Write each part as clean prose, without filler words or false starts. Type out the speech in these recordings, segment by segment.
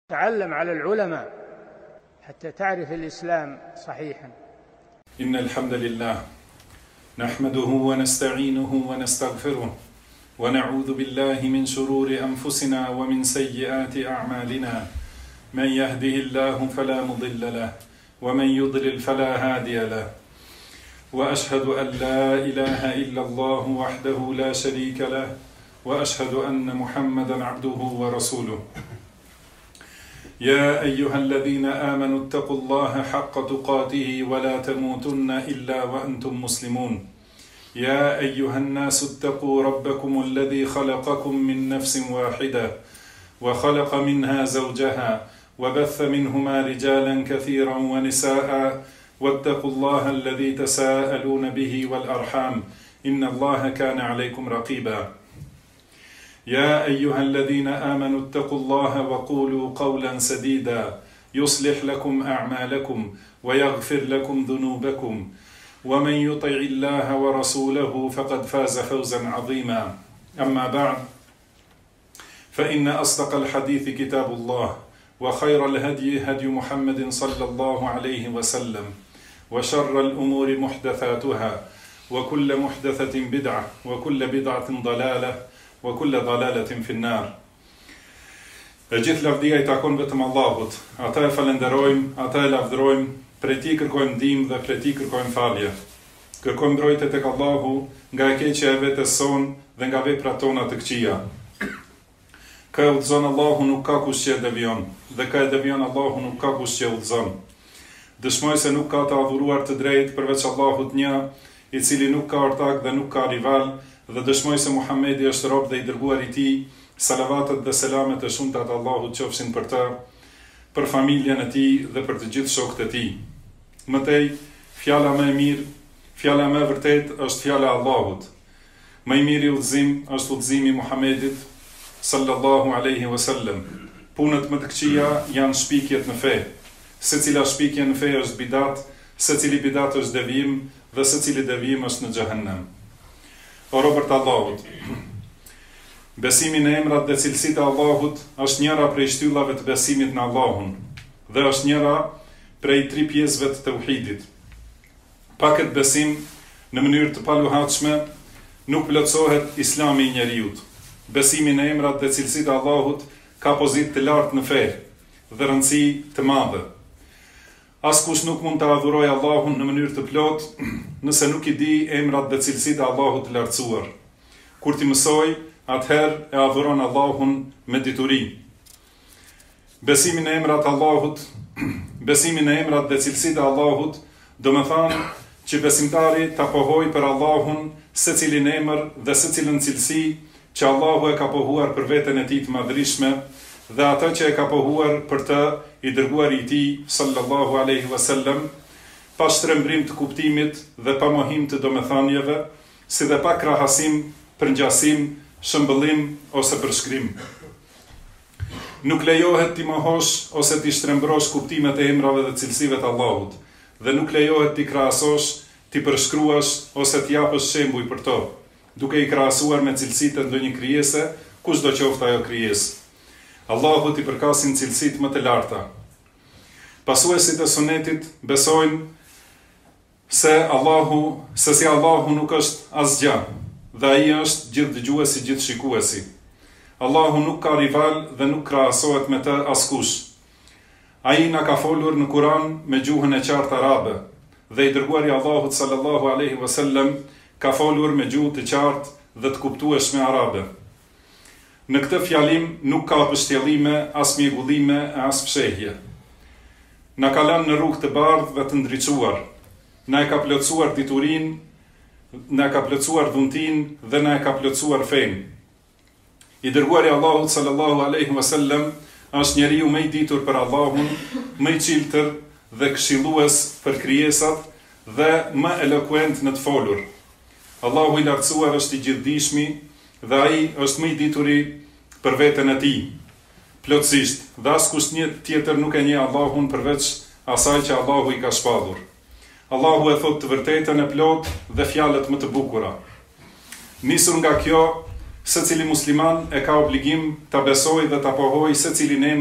تعلم على العلماء حتى تعرف الإسلام صحيحا. إن الحمد لله نحمده ونستعينه ونستغفره ونعوذ بالله من شرور أنفسنا ومن سيئات أعمالنا. من يهده الله فلا مضل له ومن يضلل فلا هادي له، وأشهد أن لا إله إلا الله وحده لا شريك له، وأشهد أن محمدا عبده ورسوله. يا أيها الذين آمنوا اتقوا الله حق تقاته ولا تموتن إلا وأنتم مسلمون. يا أيها الناس اتقوا ربكم الذي خلقكم من نفس واحدة وخلق منها زوجها وبث منهما رجالا كثيرا ونساء، واتقوا الله الذي تساءلون به والأرحام إن الله كان عليكم رقيبا. يا أيها الذين آمنوا اتقوا الله وقولوا قولا سديدا يصلح لكم أعمالكم ويغفر لكم ذنوبكم، ومن يطع الله ورسوله فقد فاز فوزا عظيما. أما بعد، فإن أصدق الحديث كتاب الله، وخير الهدي هدي محمد صلى الله عليه وسلم، وشر الأمور محدثاتها، وكل محدثة بدعة، وكل بدعة ضلالة، وكل ضلالة في النار. Gjithë lavdia I takon vetëm Allahut. Ata e falenderojmë, ata e lavdërojmë, prej Tij kërkojmë ndihmë dhe prej Tij kërkojmë falje. Kërkojmë mbrojtje tek Allahu nga e keqja e vetes son dhe nga veprat tona të këqija. Ka e udhëzon Allahu nuk ka kush që e devion, dhe ka e devion Allahu nuk ka kush që e udhëzon. Dëshmoj se nuk ka të adhuruar të drejtë përveç Allahut një, I cili nuk ka ortak dhe nuk ka rival, dhe dëshmoj se Muhamedi është rob dhe I dërguar I Tij. Salavatet dhe selamet e shumta të Allahut qofshin për të, për familjen e tij dhe për të gjithë shokët e tij. Mëtej, fjala më e mirë, fjala më e vërtetë është fjala e Allahut. Më I miri udhëzim është udhëzimi I Muhamedit sallallahu alaihi wasallam. Punët më të këqija janë shpikjet në fe. Secila shpikje në fe është bidat, secili bidat është devijim dhe secili devijim është në xhehenem. O robërt Allahut, besimi në emrat dhe cilësitë e Allahut është njëra prej shtyllave të besimit në Allahun dhe është njëra prej 3 pjesëve të tauhidit. Pa këtë besim, në mënyrë të paluhatshme, nuk plotësohet Islami I njeriut. Besimi në emrat dhe cilësitë e Allahut ka pozitë të lartë në fe dhe rëndësi të madhe. Askush nuk mund të adhurojë Allahun në mënyrë të plotë nëse nuk I di emrat dhe cilësitë e Allahut të lartësuar. Kur ti mësoj, atëherë e adhuron Allahun me dituri. Besimi në emrat Allahut, besimi në emrat dhe cilësitë e Allahut, do me thanë që besimtari ta pohojë për Allahun secilin emër dhe secilën cilësi që Allahu e ka pohuar për veten e tij të madhrishme dhe atë që e ka pohuar për të I dërguar I Tij sallallahu alaihi wasallam, pa shtrembrim të kuptimit dhe pa mohim të domethënieve, si dhe pa krahasim, përngjasim, shëmbëllim ose përshkrim. Nuk lejohet ti mohosh ose ti shtrembrosh kuptimet e emrave dhe cilësive të Allahut, dhe nuk lejohet ti krahasosh, ti përshkruash ose ti japësh shembuj për to, duke I krahasuar me cilësitë e ndonjë krijese, kushdo qoftë ajo krijesë. Allahut I përkasin cilësitë më të larta. Pasuesit e sunetit besojnë se si Allahu nuk është asgjë, dhe ai është gjithë dëgjuesi, gjithë shikuesi. Allahu nuk ka rival dhe nuk krahasohet me të askush. Ai na ka folur në Kur'an me gjuhën e qartë arabe, dhe I dërguari Allahut sallallahu alaihi wasallam ka folur me gjuhë të qartë dhe të kuptueshme arabe. Në këtë fjalim nuk ka pështjellime, as mjegullime, as fshehje. Na ka lënë në rrugë të bardhë dhe të ndriçuar. Na e ka plotësuar diturinë, na ka plotësuar dhuntin dhe na e ka plotësuar fenë. I dërguari Allahut sallallahu alaihi wasallam është njeriu më I ditur për Allahun, më I çiltër dhe këshillues për krijesat dhe më elokuent në të folur. Allahu I lartësuar është I gjithdijshmi dhe ai është më I dituri për veten e tij. Plotësisht, dhe askush tjetër nuk e njeh Allahun përveç asaj që Allahu I ka shpallur. Allahu e thot të vërtetën e plotë dhe fjalët më të bukura. Nisur nga kjo, secili musliman e ka obligim ta besojë dhe ta pohojë secilin emër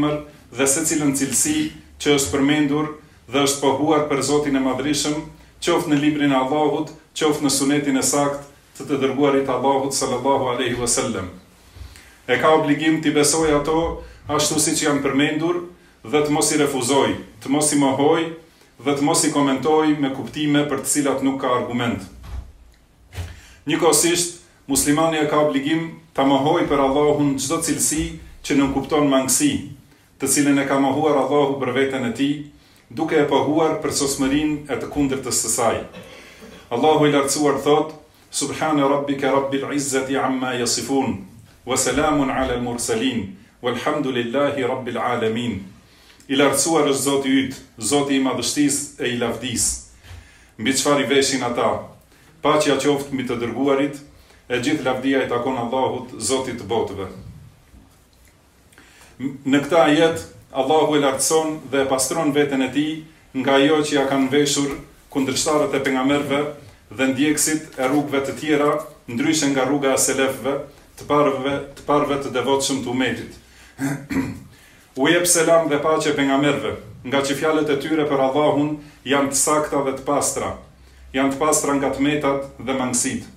dhe secilën cilësi që është përmendur dhe është pohuar për Zotin e Madhrishëm, qoftë në librin e Allahut, qoftë në sunetin e saktë të të dërguarit Allahut sallallahu alaihi wasallam. E ka obligim t'i besoj ato ashtu siç janë përmendur dhe të mos i refuzoj, të mos i mohoj dhe të mos i komentoj me kuptime për të cilat nuk ka argument. Njëkohësisht, muslimani e ka obligim ta mohoj për Allahun çdo cilësi që nuk kupton mangësi, të cilën e ka mohuar Allahu për veten e tij, duke e pohuar për sosmërinë e të kundërtës së saj. Allahu i lartësuar thot: Subhana rabbika rabbil izzati amma yasifun, wa salamun ala al-mursalin, walhamdulillahi rabbil alamin. I lartësuar është Zoti yt, Zoti i madhështisë e i lavdisë. Mbi çfarë i veshin ata? Paqja qoftë mbi të dërguarit, e gjithë lavdia i takon Allahut, Zotit të botëve. Në këtë ajet, Allahu e lartëson dhe e pastron veten e tij nga ajo që ja kanë veshur kundërshtarët e pejgamberëve dhe ndjekësit e rrugëve të tjera, ndryshe nga rruga e selefëve, të parëve të devotshëm të umetit. U jep selam dhe paqe pejgamberëve, nga që fjalët e tyre për Allahun janë të sakta dhe të pastra, janë të pastra nga tmetat dhe mangësitë.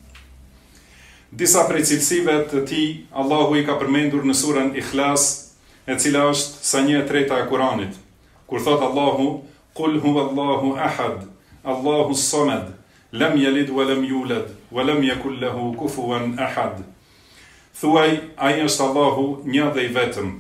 Disa prej cilësive të tij Allahu i ka përmendur në surën Ikhlas, e cila është sa 1/3 e Kuranit, kur thot Allahu: Qul huwallahu ahad, Allahu s-samad, lam yalid wa lam yulad, wa lam yakul lahu kufuwan ahad. Thuaj, ai është Allahu një dhe i vetëm.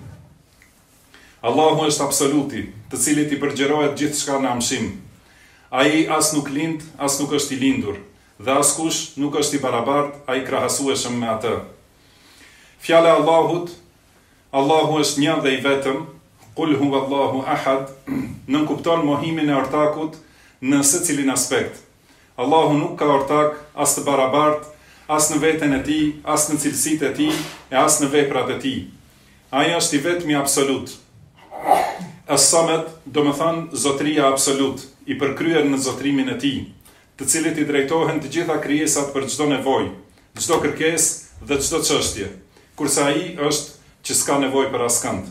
Allahu është absoluti, të cilit i përgjerohet gjithçka në amshim. Ai as nuk lind, as nuk është i lindur, dhe askush nuk është i barabartë ai krahasueshëm me atë. Fjala e Allahut: Allahu është një dhe i vetëm, Qul huwallahu ahad, nënkupton mohimin e ortakut në secilin aspekt. Allahu nuk ka ortak as të barabartë, as në veten e tij, as në cilësitë e tij, e as në veprat e tij. Ai është i vetmi absolut. As-Samad do të thonë zotëria absolut, i përkryer në zotrimin e tij, të cilit i drejtohen të gjitha krijesat për çdo nevojë, çdo kërkesë dhe çdo çështje, kurse ai është që s'ka nevojë për askënd.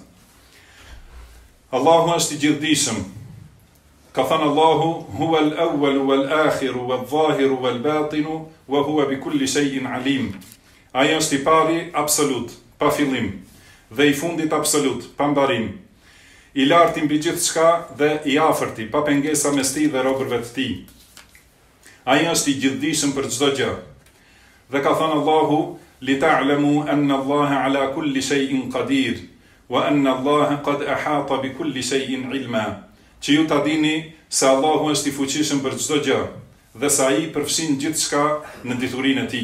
Allahu është i gjithdijshëm. Ka thënë Allahu: Huwa al-awwalu wal-akhiru wal-zahiru wal-batinu wa huwa bi kulli shay'in alim. Ai është i pari absolut, pa fillim, dhe i fundit absolut, pa mbarim. I larti mbi gjithçka dhe i afërti, pa pengesa mes tij dhe robërve të tij. Ai është i gjithdijshëm për çdo gjë. Dhe ka thënë Allahu: Li ta'lamu anna Allaha ala kulli shay'in qadir, wa anna Allaha qad ahata bi kulli shay'in ilma. Që ju ta dini se Allahu është i fuqishëm për çdo gjë dhe se ai përfshin gjithçka në diturinë e tij.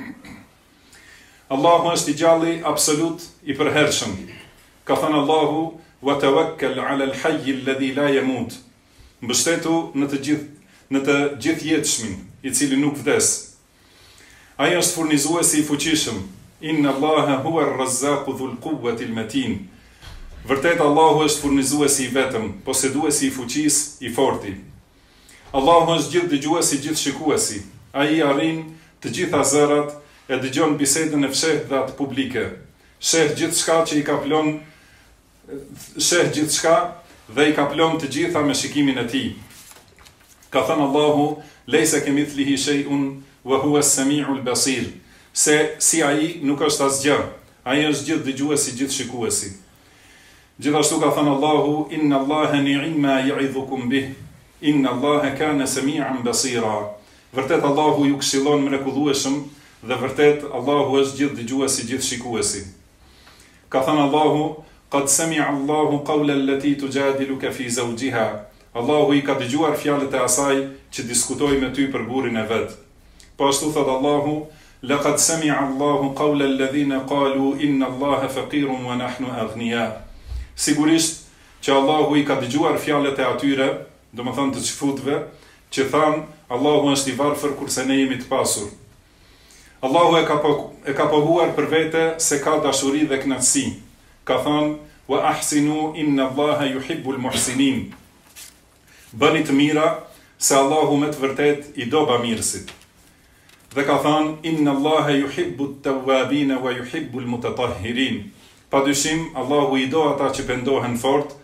Allahu është i gjalli absolut, i përhershëm. Ka thënë Allahu: Wa tawakkal 'ala al-hayy alladhi la yamut. Mbështetu në të gjithjetshmin, i cili nuk vdes. Ai është furnizuesi i fuqishëm. Inna Allaha huwa ar-razzaqu dhul quwwati al-matin. Vërtet Allahu është furnizuesi i vetëm, poseduesi i fuqisë, i forti. Allahu është gjithë dëgjuesi, gjithë shikuesi. Ai arrin të gjitha zërat, e dëgjon bisedën e fshehtë dhe atë publike. Sheh gjithçka që i kaplon, sheh gjithçka dhe i kaplon të gjitha me shikimin e tij. Ka thënë Allahu: Laysa kamithlihi shay'un wa huwa as-sami'u al-basir. Se si ai nuk është asgjë. Ai është gjithë dëgjuesi, gjithë shikuesi. Gjithashtu ka thënë Allahu: Inna Allaha ni'ma ya'idhukum bih, inna Allaha kana sami'an basira. Vërtet Allahu ju këshillon mrekullueshëm dhe vërtet Allahu është gjithë dëgjuesi, gjithë shikuesi. Ka thënë Allahu: Qad sami'a Allahu qawla allati tujadiluka fi zawjiha. Allahu i ka dëgjuar fjalët e asaj që diskutoi me ty për burrin e vet. Po ashtu thot Allahu: Laqad sami'a Allahu qawla alladhina qalu inna Allaha faqirun wa nahnu aghniya. Sigurisht që Allahu i ka dëgjuar fjalët e atyre, domethënë të çifutëve, që thanë Allahu është i varfër kurse ne jemi të pasur. Allahu e ka pohuar për vete se ka dashuri dhe kënaqësi. Ka thënë: Wa ahsinu inna Allaha yuhibbul muhsinin. Bëni të mira se Allahu me të vërtet i do bamirësit. Dhe ka thënë: Inna Allaha yuhibbut tawwabin wa yuhibbul mutatahhirin. Padyshim, Allahu i do ata që pendohen fort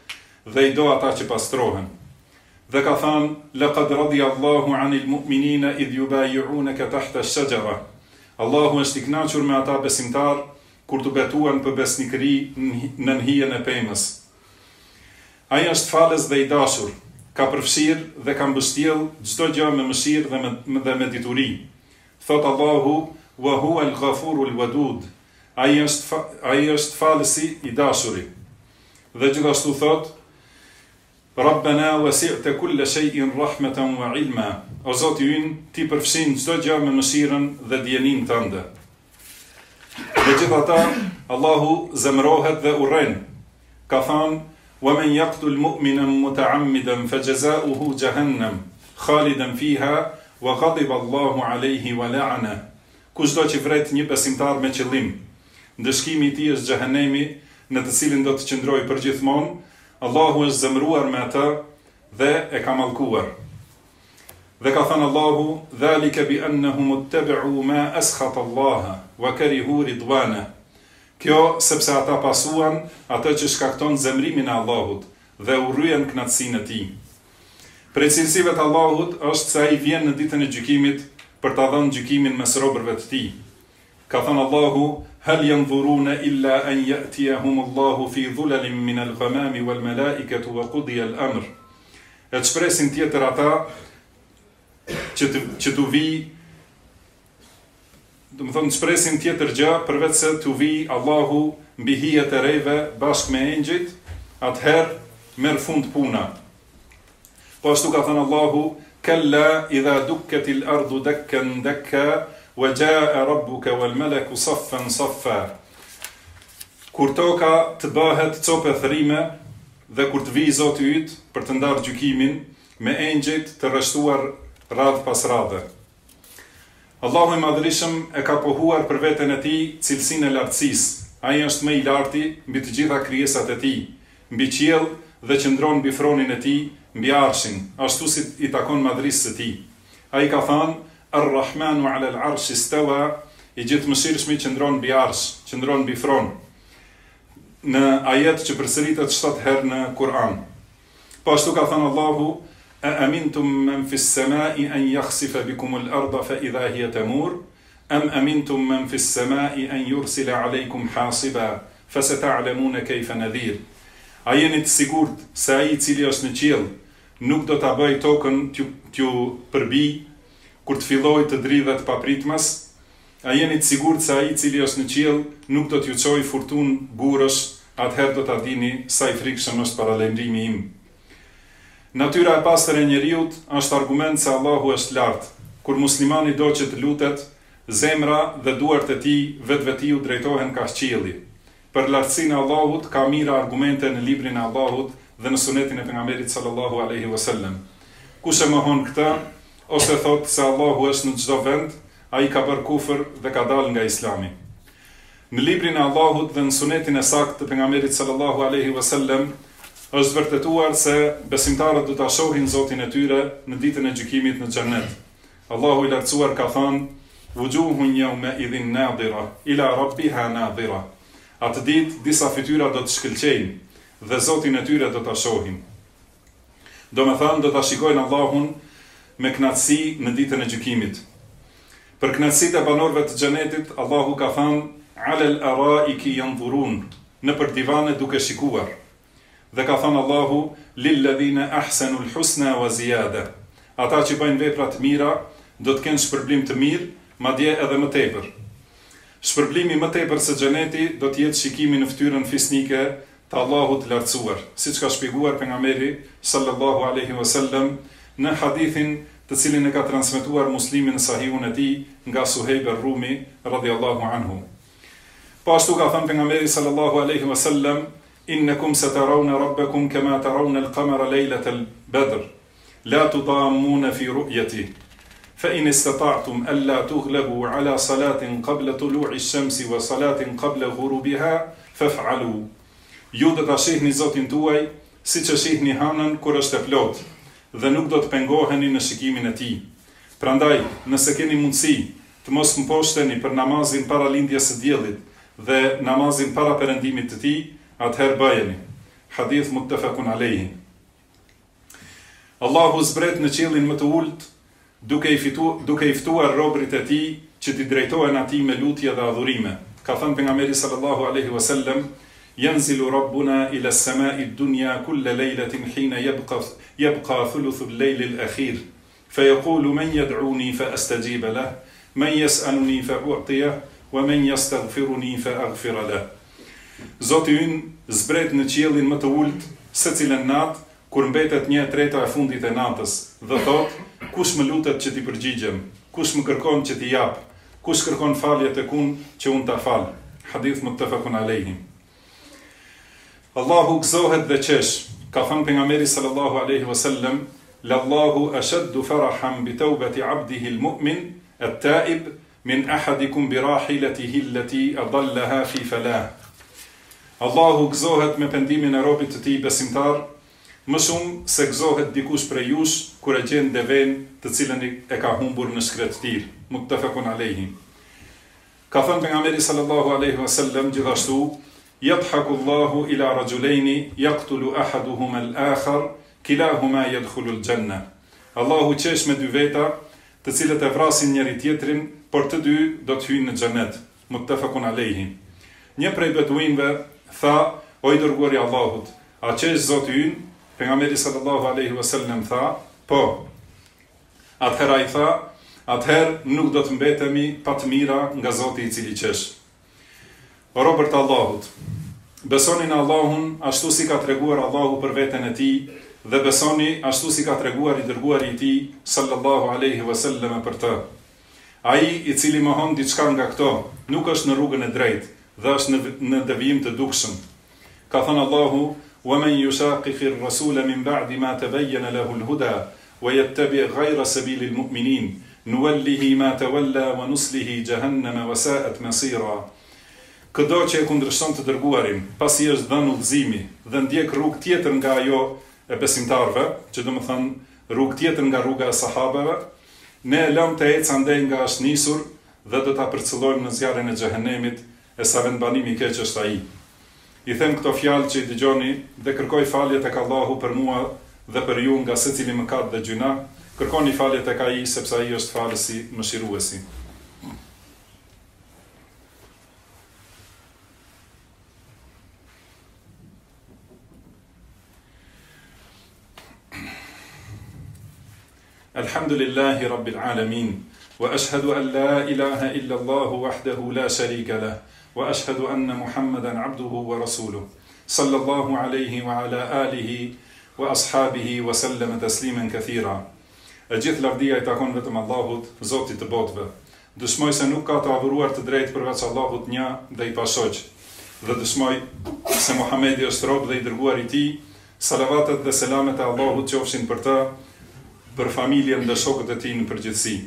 dhe I do ata që pastrohen. Dhe ka thënë: "Laqad radiyallahu 'anil mu'minina idh yubayyi'unaka tahta ash-shajara." Allahu është I kënaqur me ata besimtar kur të betuan për besnikëri në hijen e pemës. Ai është falës dhe I dashur, ka përfshirë dhe ka mbështjell çdo gjë me mëshirë dhe me dituri. Thot Allahu: "Wa huwa al-ghafuru al-wadud." Ai është falësi I dashuri. Dhe gjithashtu thot: "Rabbana wasi'ta kulla shay'in rahmatan wa 'ilma." O Zoti ynë, Ti përfshin çdo gjë me mëshirën dhe dijenin tënde. Megjithatë, Allahu zemërohet dhe urren. Ka thënë: "Wa man yaqtul mu'minan muta'ammidan fajaza'uhu jahannam khalidan fiha wa ghadiba Allahu 'alayhi wa la'ana." Kushdo që vret një besimtar me qëllim, ndëshkimi I tij është xhehenemi, në të cilin do të qëndrojë përgjithmonë. Allahu është zemëruar me atë dhe e ka mallkuar. Dhe ka thënë Allahu: "Dhalika bi annahum ittabi'u ma askhata Allah wa karihu ridwana." Kjo sepse ata pasuan atë që shkakton zemrimin e Allahut dhe urryen kënaqësinë e Tij. Prej cilësive të Allahut është se Ai vjen në ditën e gjykimit për ta dhënë gjykimin mes robërve të Tij. Ka thënë Allahu: "Hal yanzuruna illa an ya'tiyahum Allahu fi dhulalin min al-ghamami wal malaikatu wa qudiya al-amr." E shpresin tjetër ata që t'u vi, do të thonë shpresin tjetër gjë përveç se t'u vi Allahu mbi hijet e rejve bashkë me engjëjt, atëherë merr fund puna. Po ashtu ka thënë Allahu: "Kalla idha dukkatil ardu dakkan dakka wa jaa rabbuka wal malaku saffan saffa." Kur toka të bëhet copë thrime dhe kur të vijë Zoti yt për të ndarë gjykimin me engjëjt të rreshtuar radh pas radhe. Allahu I Madhërisëm e ka pohuar për veten e Tij cilësinë e lartësisë. Ai është më I larti mbi të gjitha krijesat e Tij, mbi qiell dhe qëndron mbi fronin e Tij, mbi arshin, ashtu si I takon madhërisë së Tij. Ai ka thënë: "Ar-Rahmanu 'ala al-'arshi istawa." I gjithëmëshirshmi qëndron mbi arsh, qëndron mbi fron. Në ajet që përsëritet 7 herë në Kur'an. Po ashtu ka thënë Allahu: "A amintum man fi s-sama'i an yakhsifa bikum al-ardha fa idha hiya tamur am amintum man fi s-sama'i an yursila 'alaykum hasiba fa sata'lamuna kayfa nadhir." A jeni të sigurt se Ai I cili është në qiell nuk do ta bëj tokën t'ju përbi kur të fillojë të dridhet papritmas? A jeni të sigurt se Ai I cili është në qiell nuk do t'ju çojë furtunë burrësh? Atëherë do ta dini sa I frikshëm është paralajmërimi im. Natyra e pastër e njeriut është argument se Allahu është lart. Kur muslimani do që të lutet, zemra dhe duart e tij vetvetiu drejtohen ka qielli. Për lartësinë e Allahut ka mira argumente në librin e Allahut dhe në sunetin e pejgamberit sallallahu alaihi wasallam. Kush e mohon këtë ose thot se Allahu është në çdo vend, ai ka bërë kufër dhe ka dalë nga Islami. Në librin e Allahut dhe në sunetin e saktë të pejgamberit sallallahu alaihi wasallam është vërtetuar se besimtarët do ta shohin Zotin e tyre në ditën e gjykimit në xhennet. Allahu I lartësuar ka thënë: "Wujuhun yawma idhin nadira ila rabbiha nadira." Atë ditë disa fytyra do të shkëlqejnë dhe Zotin e tyre do ta shohin. Do me thënë do ta shikojnë Allahun me kënaqësi në ditën e gjykimit. Për kënaqësitë e banorëve të xhenetit, Allahu ka thënë: "Ala al-ara'iki yanzurun." Në për divane duke shikuar. Dhe ka thënë Allahu: "Lilladhina ahsanu al-husna wa ziyada." Ata që bëjnë vepra të mira do të kenë shpërblim të mirë, madje edhe më tepër. Shpërblimi më tepër se xheneti do të jetë shikimi në fytyrën fisnike të Allahut të lartësuar, siç ka shpjeguar pejgamberi sallallahu alaihi wasallam në hadithin të cilin e ka transmetuar Muslimi në Sahihun e tij nga Suhejb ar-Rumi radhiyallahu anhu. Po ashtu ka thënë pejgamberi sallallahu alaihi wasallam: "Innakum satarawna rabbakum kama tarawna al-qamara laylata al-badr, la tudammuna fi ru'yatihi." فإن استطعتم ألا تغلبوا على صلاة قبل طلوع الشمس وصلاة قبل غروبها فافعلوا. Ju do ta shihni Zotin tuaj siç e shihni hënën kur është e plotë dhe nuk do të pengoheni në shikimin e tij. Prandaj, nëse keni mundësi të mos mposhteni për namazin para lindjes së diellit dhe namazin para perëndimit të tij, atëherë bëjeni. hadith muttafaqun alayhi. Allahu zbret në qiellin më të ulët, duke i ftuar robërit e tij që t'i drejtohen atij me lutje dhe adhurime. Ka thënë pejgamberi sallallahu alaihi wasallam: "Yanzilu rabbuna ila as-sama'i ad-dunya kulla laylatin hina yabqa thuluthu al-layl al-akhir, fayaqulu man yad'uni fa astajib lahu, man yas'aluni fa u'tiyah, wa man yastaghfiruni fa aghfir lahu." Zoti ynë zbret në qiellin më të ulët secilën natë, kur mbetet 1/3 e fundit e natës, dhe thot: kush më lutet që t'i përgjigjem, kush më kërkon që t'i jap, kush kërkon falje tek unë që unë ta fal. Hadith muttafaqun alayhi. Allahu gëzohet dhe qesh. Ka thënë pejgamberi sallallahu alaihi wasallam: "Lallahu ashaddu farahan bi tawbati 'abdihi al-mu'min at-ta'ib min ahadikum bi rahilatihi allati adallaha fi falah." Allahu gëzohet me pendimin e robit të tij besimtar, më shumë se gëzohet dikush prej jush kur e gjen deven të cilën e ka humbur në shkretëtir. Muttafaqun alayhi. Ka thënë pejgamberi sallallahu alaihi wasallam gjithashtu: "Yadhaku Allahu ila rajulaini yaqtulu ahaduhuma al-akhar, kilahuma yadkhulu al-janna." Allahu qesh me dy veta, të cilët e vrasin njëri tjetrin, por të dy do të hyjnë në xhenet. Muttafaqun alayhi. Një prej beduinëve tha: "O i dërguari i Allahut, a qesh Zoti ynë?" Pejgamberi sallallahu alaihi wasallam tha: "Po." Atëherë ai tha: "Atëherë nuk do të mbetemi pa të mira nga Zoti i cili qesh." O robërt e Allahut, besoni në Allahun ashtu si ka treguar Allahu për veten e tij, dhe besoni ashtu si ka treguar i dërguari i tij sallallahu alaihi wasallam për të. Ai i cili mohon diçka nga këto nuk është në rrugën e drejtë dhe është në devijim të dukshëm. Ka thënë Allahu: وَمَنْ يُشَاقِقِ الرَّسُولَ مِنْ بَعْدِ مَا تَبَيَّنَ لَهُ الْهُدَى وَيَتَّبِعْ غَيْرَ سَبِيلِ الْمُؤْمِنِينَ نُوَلِّهِ مَا تَوَلَّى وَنُصْلِهِ جَهَنَّمَ وَسَاءَتْ مَصِيرًا. Çdo që e kundërshton të dërguarin, pasi është dhënë udhëzimi dhe ndjek rrugë tjetër nga ajo e besimtarëve, që do të thonë rrugë tjetër nga rruga e sahabeve, ne e lëm të ecë andej nga është nisur dhe do ta përcëllojmë në zjarrin e xhehenemit, e sa vendbanimi i keq është ai. I them këto fjalë që i dëgjoni dhe kërkoj falje tek Allahu për mua dhe për ju nga secili mëkat dhe gjuna. Kërkoni falje tek ai sepse ai është falësi, mëshiruesi. Alhamdulillahi rabbil alamin, wa ashhadu an la ilaha illa Allahu wahdahu la sharika lah, wa ashhadu anna Muhammadan abduhu wa rasuluh, sallallahu alaihi wa ala alihi wa ashabihi wa sallam tasliman kathira. E gjithë lavdia i takon vetëm Allahut, Zotit të botëve. Dëshmoj se nuk ka të adhuruar të drejtë përveç Allahut një dhe i pashoq. Dhe dëshmoj se Muhamedi është rob dhe i dërguar i tij. Salavatet dhe selamet e Allahut qofshin për të, për familjen dhe shokët e tij në përgjithësi.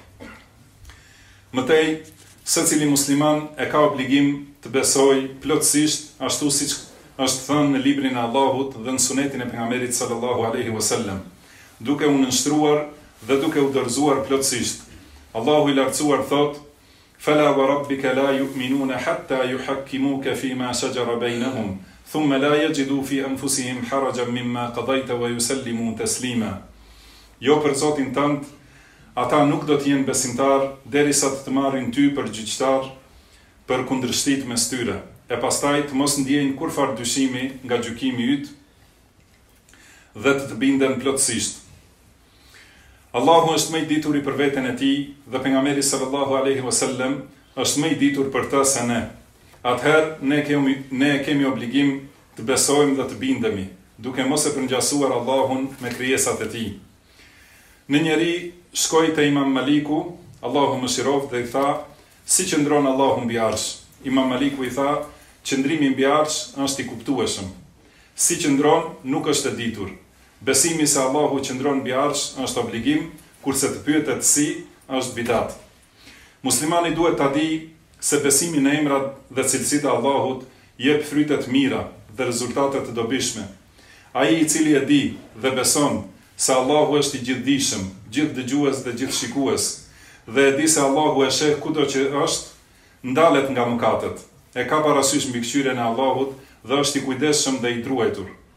Mëtej, secili musliman e ka obligim të besojë plotësisht ashtu siç është thënë në librin e Allahut dhe në sunetin e pejgamberit sallallahu alaihi wasallam, duke u nënshtruar dhe duke u dorëzuar plotësisht. Allahu i lartësuar thot: "Fala wa rabbika la yu'minuna hatta yuhakkimuka fima shajara bainahum, thumma la yajidu fi anfusihim harajan mimma qadayta wa yusallimu taslima." Jo, për Zotin tënd, ata nuk do të jenë besimtar derisa të marrin ty për gjyqtar për kundërshtit mes tyre, e pastaj të mos ndjejnë kurfar dyshimi nga gjykimi yt dhe të binden plotësisht. Allahu është më i dituri për veten e tij dhe pejgamberi sallallahu alaihi wasallam është më i ditur për të se ne. Atëherë ne kemi obligim të besojmë dhe të bindemi, duke mos e përngjasuar Allahun me krijesat e tij. Në njeri shkoi te Imam Maliku, Allahu mëshiroft, dhe i tha: "Si qëndron Allahu mbi arsh?" Imam Maliku i tha: "Qëndrimi mbi arsh është i kuptueshëm. Si qëndron nuk është e ditur. Besimi se Allahu qëndron mbi arsh është obligim, kurse të pyetet si është bidat." Muslimani duhet ta di se besimi në emrat dhe cilësitë e Allahut jep fryte të mira dhe rezultate të dobishme. Ai i cili e di dhe beson se Allahu është i gjithdijshëm, gjithdëgjues dhe gjithshikues, dhe e di se Allahu e sheh kudo që është, ndalet nga mëkatet, e ka parasysh mbikëqyrjen e Allahut dhe është i kujdesshëm dhe i druajtur.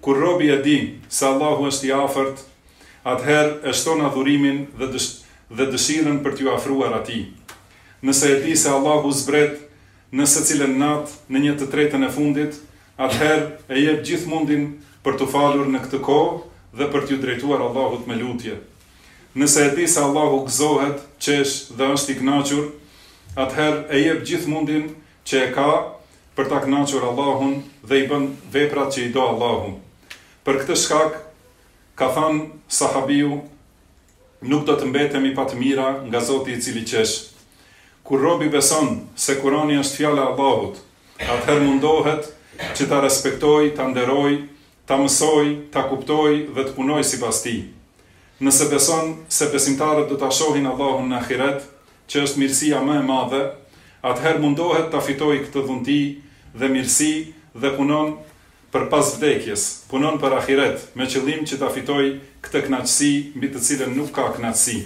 Kur robi e di se Allahu është i afërt, atëherë e shton adhurimin dhe dëshirën për t'ju afruar atij. Nëse e di se Allahu zbret në secilën natë në 1/3 e fundit, atëherë e jep gjithë mundin për t'u falur në këtë kohë dhe për t'ju drejtuar Allahut me lutje. Nëse e di se Allahu gëzohet, qesh dhe është i kënaqur, atëherë e jep gjithë mundin që e ka për ta kënaqur Allahun dhe i bën veprat që i do Allahu. Për këtë shkak, ka thënë sahabiu, nuk do të mbetemi pa të mira nga Zoti i cili qesh. Kur robi beson se Kurani është fjala e Allahut, atëherë mundohet që ta respektoj, ta nderoj, ta mësoj, ta kuptoj dhe të punoj sipas tij. Nëse beson se besimtarët do ta shohin Allahun në ahiret, që është mirësia më e madhe, atëherë mundohet ta fitojë këtë dhunti dhe mirësi dhe punon për pas vdekjes, punon për ahiret, me qëllim që ta fitojë këtë kënaqësi mbi të cilën nuk ka kënaqësi.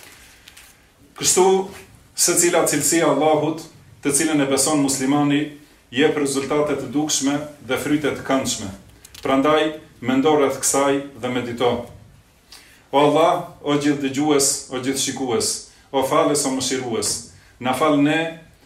Kështu, secila cilësia e Allahut, të cilën e beson muslimani, jep rezultate të dukshme dhe fryte të këndshme. Prandaj, mendo rreth kësaj dhe medito. O Allah, o gjithë dëgjues, o gjithë shikues, o falës o mëshirues, na fal ne,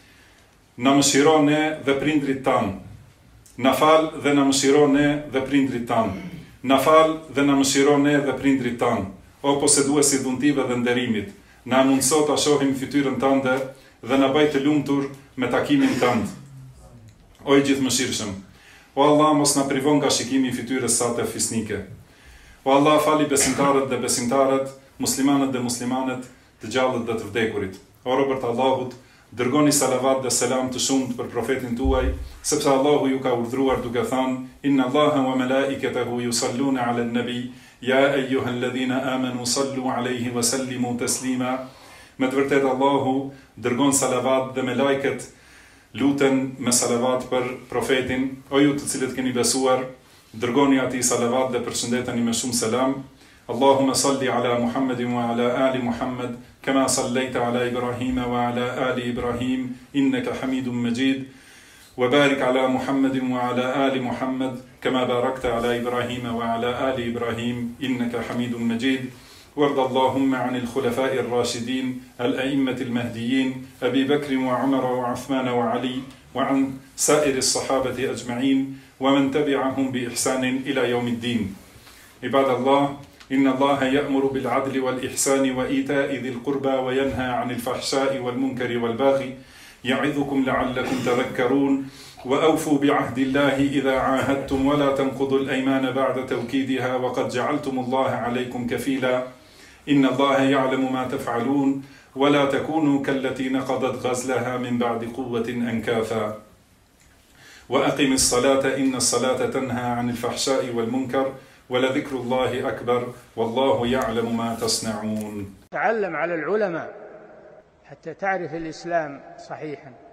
na mëshiro ne dhe prindrit tanë. Na fal dhe na mëshiro ne dhe prindrit tanë. Na fal dhe na mëshiro ne dhe prindrit tanë. O poseduesi dhuntive dhe nderimit, na mundëso ta shohim fytyrën tënde dhe na bëj të lumtur me takimin tënd. O i gjithë mëshirshëm, o Allah mos na privon nga shikimi i fytyrës sate fisnike. O Allah fali besimtarët dhe besimtarët, muslimanët dhe muslimanet, të gjallët dhe të vdekurit. O robërt Allahut, dërgoni salavat dhe selam të shumt për profetin tuaj, sepse Allahu ju ka urdhëruar duke thënë: Inna Allaha wa malaikatahu yusalluna 'alan nabi, ya ayyuhalladhina amanu sallu 'alayhi wa sallimu taslima. Me të vërtetë Allahu dërgon salavat dhe me lajket luten me salavat për profetin. O ju të cilët keni besuar, dërgoni atij salavat dhe përshëndeteni me shumë selam. Allahumma salli ala Muhammedin wa ala ali Muhammed, kama sallaita ala Ibrahim wa ala ali Ibrahim, innaka Hamidum Majid. Wa barik ala Muhammedin wa ala ali Muhammed, kama barakta ala Ibrahim wa ala ali Ibrahim, innaka Hamidum Majid. وارض اللهم عن الخلفاء الراشدين الأئمة المهديين أبي بكر وعمر وعثمان وعلي وعن سائر الصحابة أجمعين ومن تبعهم بإحسان إلى يوم الدين. عباد الله، إن الله يأمر بالعدل والإحسان وإيتاء ذي القربى وينهى عن الفحشاء والمنكر والبغي يعظكم لعلكم تذكرون. وأوفوا بعهد الله إذا عاهدتم ولا تنقضوا الأيمان بعد توكيدها وقد جعلتم الله عليكم كفيلا. إن الله يعلم ما تفعلون ولا تكونوا كالتي نقضت غزلها من بعد قوة أنكاثا. وأقم الصلاة إن الصلاة تنهى عن الفحشاء والمنكر ولذكر الله أكبر والله يعلم ما تصنعون. تعلم على العلماء حتى تعرف الإسلام صحيحا.